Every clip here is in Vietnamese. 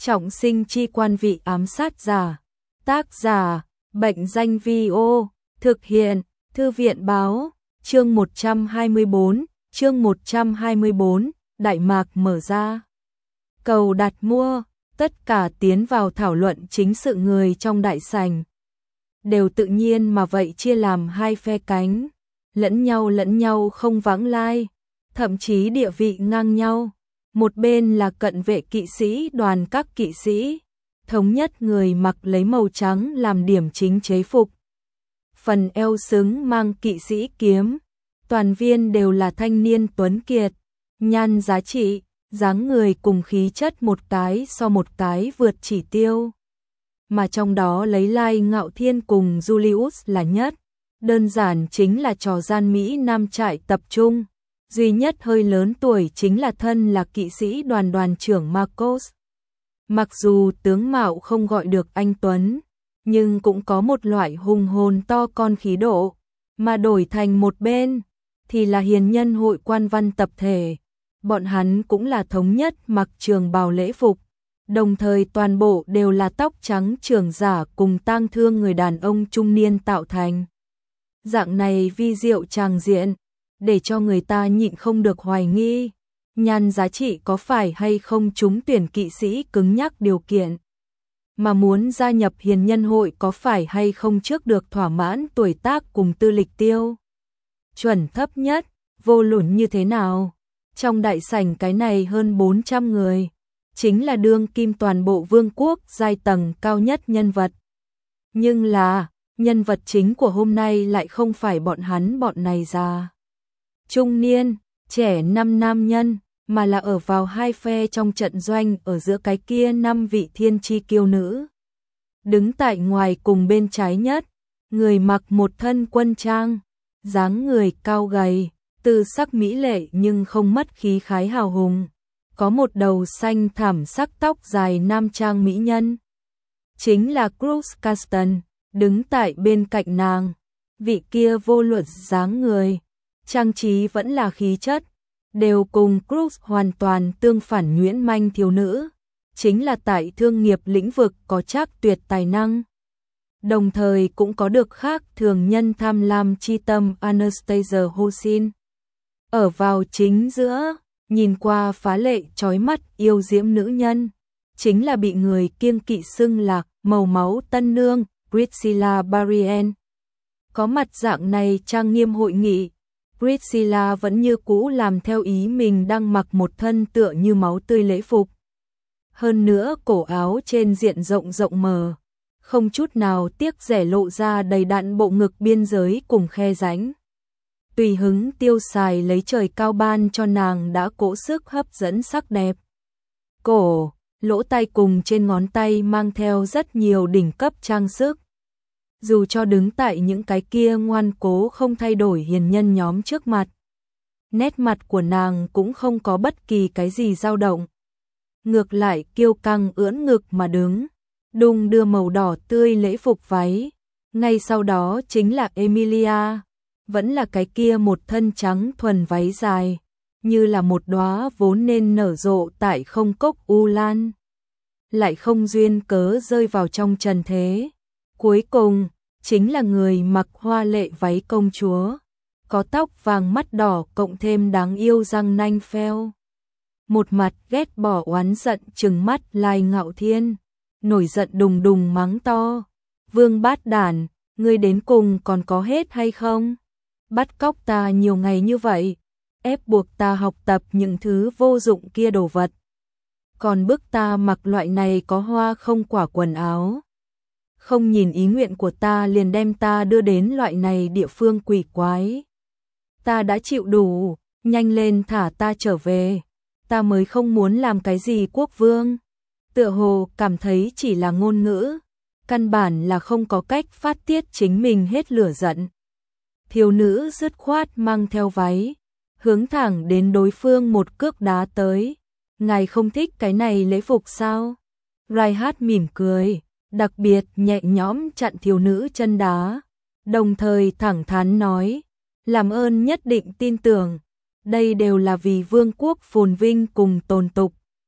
Trọng sinh chi quan vị ám sát giả. Tác giả, Bệnh danh Vi-ô, thực hiện, Thư viện báo, chương 124, Đại mạc mở ra. Cầu đặt mua, tất cả tiến vào thảo luận chính sự người trong đại sảnh. Đều tự nhiên mà vậy chia làm hai phe cánh, lẫn nhau không vãng lai, thậm chí địa vị ngang nhau. Một bên là cận vệ kỵ sĩ đoàn các kỵ sĩ, thống nhất người mặc lấy màu trắng làm điểm chính chế phục. Phần eo xứng mang kỵ sĩ kiếm, toàn viên đều là thanh niên tuấn kiệt, nhan giá trị, dáng người cùng khí chất một cái so một cái vượt chỉ tiêu. Mà trong đó lấy Lai Ngạo Thiên cùng Julius là nhất, đơn giản chính là trò gian Mỹ Nam trại tập trung. Duy nhất hơi lớn tuổi chính là thân là kỵ sĩ đoàn trưởng Marcos. Mặc dù tướng mạo không gọi được anh Tuấn, nhưng cũng có một loại hùng hồn to con khí độ, mà đổi thành một bên thì là hiền nhân hội quan văn tập thể. Bọn hắn cũng là thống nhất mặc trường bào lễ phục, đồng thời toàn bộ đều là tóc trắng trưởng giả cùng tang thương người đàn ông trung niên tạo thành. Dạng này vi diệu tràng diện, để cho người ta nhịn không được hoài nghi, nhan giá trị có phải hay không trúng tuyển kỵ sĩ cứng nhắc điều kiện, mà muốn gia nhập hiền nhân hội có phải hay không trước được thỏa mãn tuổi tác cùng tư lịch tiêu chuẩn thấp nhất, vô luận như thế nào. Trong đại sảnh cái này hơn 400 người, chính là đương kim toàn bộ vương quốc giai tầng cao nhất nhân vật. Nhưng là, nhân vật chính của hôm nay lại không phải bọn này già trung niên, trẻ năm nam nhân, mà là ở vào hai phe trong trận doanh ở giữa cái kia 5 vị thiên chi kiêu nữ. Đứng tại ngoài cùng bên trái nhất, người mặc một thân quân trang, dáng người cao gầy, tư sắc mỹ lệ nhưng không mất khí khái hào hùng, có một đầu xanh thảm sắc tóc dài nam trang mỹ nhân. Chính là Cruz Caston, đứng tại bên cạnh nàng, vị kia vô luận dáng người, trang trí vẫn là khí chất, đều cùng Cruz hoàn toàn tương phản nhuyễn manh thiếu nữ, chính là tại thương nghiệp lĩnh vực có chắc tuyệt tài năng. Đồng thời cũng có được khác thường nhân tham lam chi tâm Anastasia Hosin. Ở vào chính giữa, nhìn qua phá lệ chói mắt yêu diễm nữ nhân, chính là bị người kiêng kỵ xưng là màu máu tân nương Priscilla Barrien. Có mặt dạng này trang nghiêm hội nghị, Priscilla vẫn như cũ làm theo ý mình đang mặc một thân tựa như máu tươi lễ phục. Hơn nữa cổ áo trên diện rộng mở, không chút nào tiếc rẻ lộ ra đầy đặn bộ ngực biên giới cùng khe rãnh. Tùy hứng tiêu xài lấy trời cao ban cho nàng đã cỗ sức hấp dẫn sắc đẹp. Cổ, lỗ tai cùng trên ngón tay mang theo rất nhiều đỉnh cấp trang sức. Dù cho đứng tại những cái kia ngoan cố không thay đổi hiền nhân nhóm trước mặt, nét mặt của nàng cũng không có bất kỳ cái gì dao động. Ngược lại kiêu căng ưỡn ngực mà đứng, đung đưa màu đỏ tươi lễ phục váy. Ngay sau đó chính là Emilia, vẫn là cái kia một thân trắng thuần váy dài, như là một đóa vốn nên nở rộ tại không cốc u lan, lại không duyên cớ rơi vào trong trần thế. Cuối cùng, chính là người mặc hoa lệ váy công chúa, có tóc vàng mắt đỏ cộng thêm đáng yêu răng nanh pheo. Một mặt ghét bỏ oán giận trừng mắt Lai Ngạo Thiên, nổi giận đùng đùng mắng to. Vương bát đản, ngươi đến cùng còn có hết hay không? Bắt cóc ta nhiều ngày như vậy, ép buộc ta học tập những thứ vô dụng kia đồ vật. Còn bức ta mặc loại này có hoa không quả quần áo. Không nhìn ý nguyện của ta liền đem ta đưa đến loại này địa phương quỷ quái. Ta đã chịu đủ, nhanh lên thả ta trở về. Ta mới không muốn làm cái gì quốc vương. Tựa hồ cảm thấy chỉ là ngôn ngữ, căn bản là không có cách phát tiết chính mình hết lửa giận. Thiếu nữ dứt khoát mang theo váy, hướng thẳng đến đối phương một cước đá tới. Ngài không thích cái này lễ phục sao? Reinhardt mỉm cười, đặc biệt nhẹ nhõm chặn thiếu nữ chân đá, đồng thời thẳng thắn nói, làm ơn nhất định tin tưởng, đây đều là vì vương quốc phồn vinh cùng tồn tục,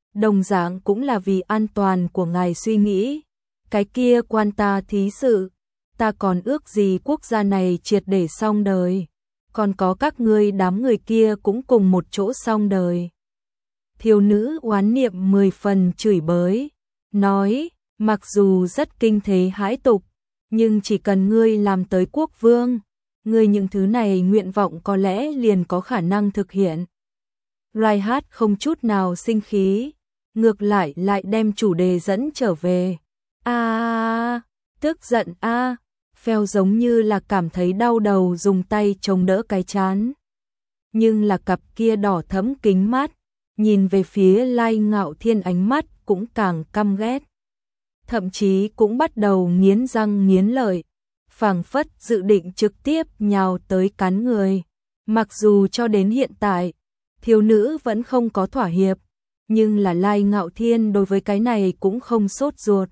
đồng dạng cũng là vì an toàn của ngài suy nghĩ. Cái kia quan ta thí sự, ta còn ước gì quốc gia này triệt để xong đời, còn có các ngươi đám người kia cũng cùng một chỗ xong đời. Thiếu nữ oán niệm 10 phần chửi bới, nói, mặc dù rất kinh thế hãi tục, nhưng chỉ cần ngươi làm tới quốc vương, ngươi những thứ này nguyện vọng có lẽ liền có khả năng thực hiện. Reinhardt không chút nào sinh khí, ngược lại đem chủ đề dẫn trở về. Tức giận Phèo giống như là cảm thấy đau đầu dùng tay chống đỡ cái trán. Nhưng là cặp kia đỏ thẫm kính mắt, nhìn về phía Lai Ngạo Thiên ánh mắt cũng càng căm ghét. Thậm chí cũng bắt đầu nghiến răng nghiến lợi, phảng phất dự định trực tiếp nhào tới cắn người. Mặc dù cho đến hiện tại, thiếu nữ vẫn không có thỏa hiệp, nhưng là Lai Ngạo Thiên đối với cái này cũng không sốt ruột.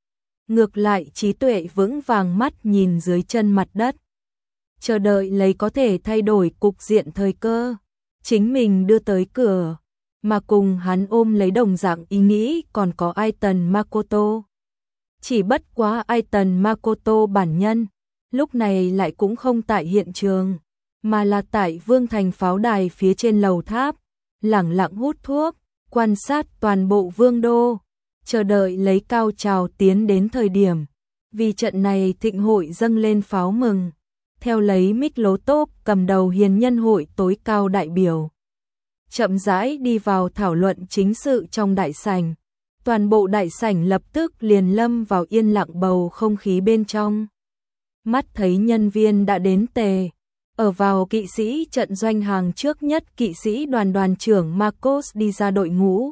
Ngược lại trí tuệ vững vàng mắt nhìn dưới chân mặt đất, chờ đợi lấy có thể thay đổi cục diện thời cơ, chính mình đưa tới cửa, mà cùng hắn ôm lấy đồng dạng ý nghĩ còn có Aiton Makoto. Chỉ bất quá Aiton Makoto bản nhân, lúc này lại cũng không tại hiện trường, mà là tại Vương Thành pháo đài phía trên lầu tháp, lẳng lặng hút thuốc, quan sát toàn bộ vương đô, chờ đợi lấy cao trào tiến đến thời điểm. Vì trận này thịnh hội dâng lên pháo mừng, theo lấy Miklotov cầm đầu hiền nhân hội tối cao đại biểu. Chậm rãi đi vào thảo luận chính sự trong đại sảnh. Toàn bộ đại sảnh lập tức liền lâm vào yên lặng bầu không khí bên trong. Mắt thấy nhân viên đã đến tề, ở vào kỵ sĩ trận doanh hàng trước nhất kỵ sĩ đoàn trưởng Marcos đi ra đội ngũ,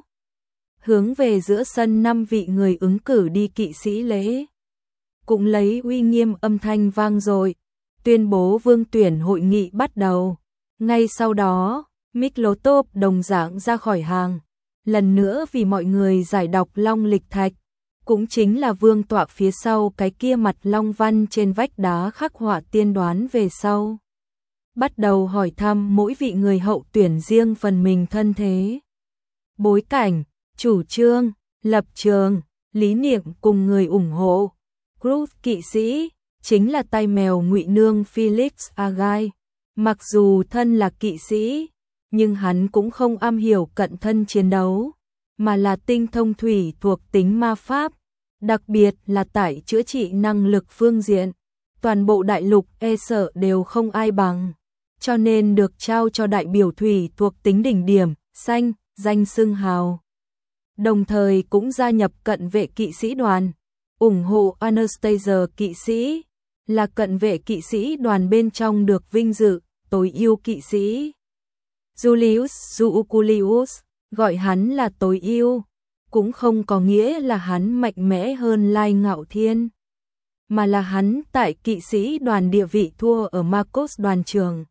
hướng về giữa sân 5 vị người ứng cử đi kỵ sĩ lễ. Cũng lấy uy nghiêm âm thanh vang dội, tuyên bố vương tuyển hội nghị bắt đầu. Ngay sau đó, Miklotov đồng dạng ra khỏi hàng, lần nữa vì mọi người giải đọc long lịch thạch, cũng chính là vương tọa phía sau cái kia mặt long văn trên vách đá khắc họa tiên đoán về sau. Bắt đầu hỏi thăm mỗi vị người hậu tuyển riêng phần mình thân thế, bối cảnh, chủ trương, lập trường, lý niệm cùng người ủng hộ. Groot kỵ sĩ, chính là tay mèo ngụy nương Felix Agai. Mặc dù thân là kỵ sĩ, nhưng hắn cũng không am hiểu cận thân chiến đấu, mà là tinh thông thủy thuộc tính ma pháp, đặc biệt là tại chữa trị năng lực phương diện. Toàn bộ đại lục e sợ đều không ai bằng, cho nên được trao cho đại biểu thủy thuộc tính đỉnh điểm, xanh, danh xưng hào. Đồng thời cũng gia nhập cận vệ kỵ sĩ đoàn, ủng hộ Anastasia kỵ sĩ, là cận vệ kỵ sĩ đoàn bên trong được vinh dự tối ưu kỵ sĩ. Julius Zuukulius, gọi hắn là tối ưu, cũng không có nghĩa là hắn mạnh mẽ hơn Lai Ngạo Thiên, mà là hắn tại kỵ sĩ đoàn địa vị thua ở Marcos đoàn trưởng.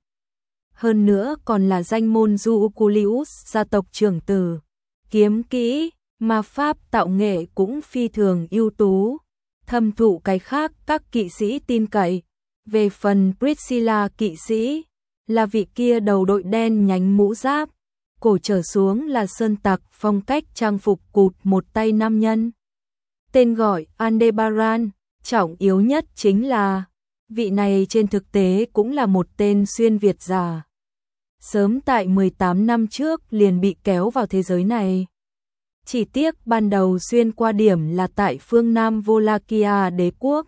Hơn nữa còn là danh môn Zuukulius gia tộc trưởng tử, kiếm kỹ, ma pháp tạo nghệ cũng phi thường ưu tú, thâm thụ cái khác các kỵ sĩ tin cậy. Về phần Priscilla kỵ sĩ, là vị kia đầu đội đen nhánh mũ giáp, cổ trở xuống là sơn tặc phong cách trang phục cụt một tay nam nhân. Tên gọi Aldebaran, trọng yếu nhất chính là, vị này trên thực tế cũng là một tên xuyên Việt giả. Sớm tại 18 năm trước liền bị kéo vào thế giới này. Chỉ tiếc ban đầu xuyên qua điểm là tại phương Nam Wallachia đế quốc.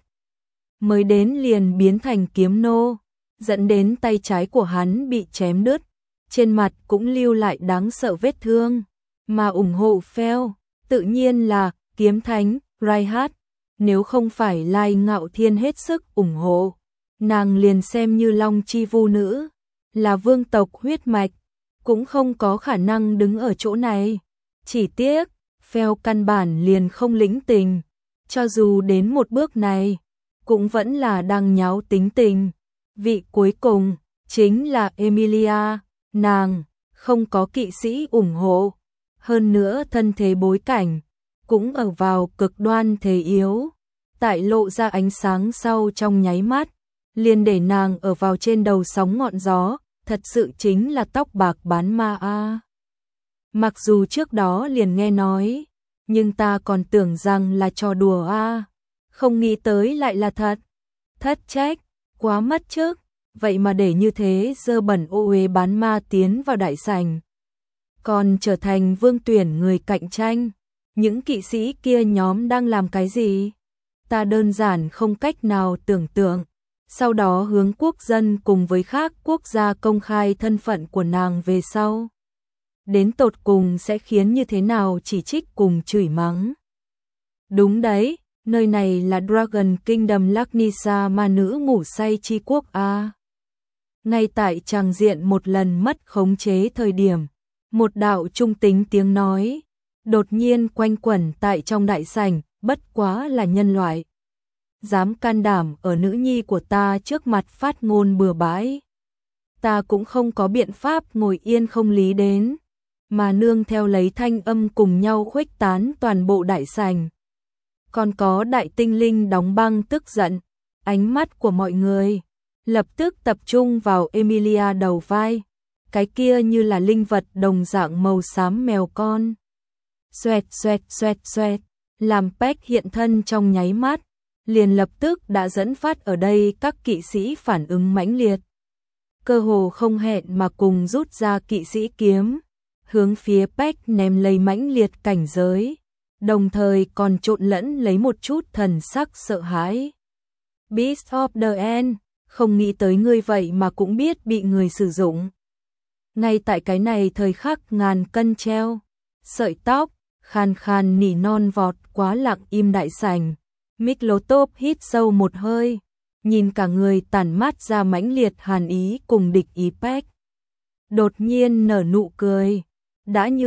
Mới đến liền biến thành kiếm nô, dẫn đến tay trái của hắn bị chém đứt, trên mặt cũng lưu lại đáng sợ vết thương, mà ủng hộ Phèo, tự nhiên là kiếm thánh, Reinhardt, nếu không phải Lai Ngạo Thiên hết sức ủng hộ, nàng liền xem như Long Chi Vu nữ, là vương tộc huyết mạch, cũng không có khả năng đứng ở chỗ này. Chỉ tiếc, Phèo căn bản liền không lĩnh tình, cho dù đến một bước này, cũng vẫn là đang nháo tính tình. Vị cuối cùng, chính là Emilia, nàng, không có kỵ sĩ ủng hộ, hơn nữa thân thế bối cảnh, cũng ở vào cực đoan thế yếu, tại lộ ra ánh sáng sau trong nháy mắt, liền để nàng ở vào trên đầu sóng ngọn gió, thật sự chính là tóc bạc bán ma a. Mặc dù trước đó liền nghe nói, nhưng ta còn tưởng rằng là trò đùa không nghĩ tới lại là thật. Thất trách, quá mất chức, vậy mà để như thế dơ bẩn ô uế bán ma tiến vào đại sảnh. Còn trở thành vương tuyển người cạnh tranh, những kỵ sĩ kia nhóm đang làm cái gì? Ta đơn giản không cách nào tưởng tượng. Sau đó hướng quốc dân cùng với khác quốc gia công khai thân phận của nàng về sau. Đến tột cùng sẽ khiến như thế nào chỉ trích cùng chửi mắng. Đúng đấy, nơi này là Dragon Kingdom Laknisa ma nữ ngủ say chi quốc Ngay tại tràng diện một lần mất khống chế thời điểm, một đạo trung tính tiếng nói, đột nhiên quanh quẩn tại trong đại sảnh, bất quá là nhân loại. Dám can đảm ở nữ nhi của ta trước mặt phát ngôn bừa bãi. Ta cũng không có biện pháp ngồi yên không lý đến, mà nương theo lấy thanh âm cùng nhau khuếch tán toàn bộ đại sảnh. Còn có đại tinh linh đóng băng tức giận, ánh mắt của mọi người lập tức tập trung vào Emilia đầu vai, cái kia như là linh vật đồng dạng màu xám mèo con. Xoẹt xoẹt xoẹt xoẹt, làm Peck hiện thân trong nháy mắt, liền lập tức đã dẫn phát ở đây các kỵ sĩ phản ứng mãnh liệt. Cơ hồ không hẹn mà cùng rút ra kỵ sĩ kiếm, hướng phía Peck ném lấy mãnh liệt cảnh giới, đồng thời còn trộn lẫn lấy một chút thần sắc sợ hãi. Beast of the End, không nghĩ tới ngươi vậy mà cũng biết bị người sử dụng. Ngay tại cái này thời khắc ngàn cân treo sợi tóc, khàn khàn nỉ non vọt quá lặng im đại sảnh. Miklotop hít sâu một hơi, nhìn cả người tản mát ra mãnh liệt hàn ý cùng địch ý Peck. Đột nhiên nở nụ cười. Đã như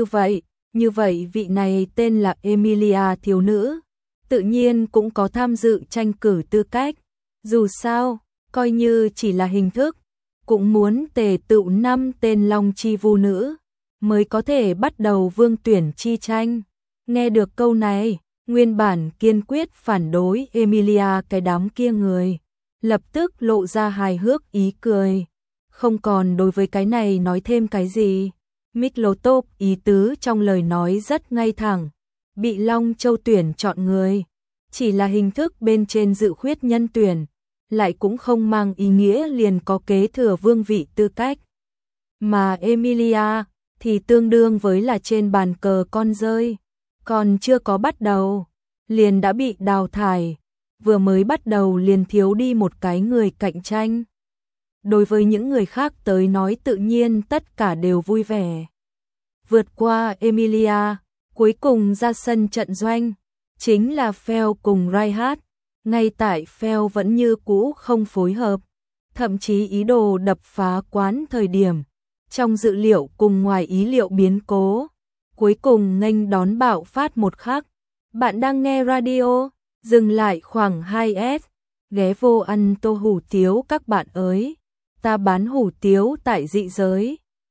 vậy vị này tên là Emilia thiếu nữ, tự nhiên cũng có tham dự tranh cử tư cách. Dù sao, coi như chỉ là hình thức, cũng muốn tề tựu 5 tên Long Chi Vu nữ, mới có thể bắt đầu vương tuyển chi tranh. Nghe được câu này, nguyên bản kiên quyết phản đối Emilia cái đám kia người, lập tức lộ ra hài hước ý cười. Không còn đối với cái này nói thêm cái gì. Miklotop ý tứ trong lời nói rất ngay thẳng, bị Long Châu tuyển chọn người, chỉ là hình thức bên trên dự khuyết nhân tuyển, lại cũng không mang ý nghĩa liền có kế thừa vương vị tư cách. Mà Emilia thì tương đương với là trên bàn cờ con rơi, còn chưa có bắt đầu, liền đã bị đào thải, vừa mới bắt đầu liền thiếu đi một cái người cạnh tranh. Đối với những người khác tới nói tự nhiên tất cả đều vui vẻ. Vượt qua Emilia, cuối cùng ra sân trận doanh, chính là Phèo cùng Reinhardt. Ngay tại Phèo vẫn như cũ không phối hợp, thậm chí ý đồ đập phá quán thời điểm, trong dự liệu cùng ngoài ý liệu biến cố, cuối cùng nghênh đón bạo phát một khắc. Bạn đang nghe radio, dừng lại khoảng 2S, ghé vô ăn tô hủ tiếu các bạn ơi. Ta bán hủ tiếu tại dị giới.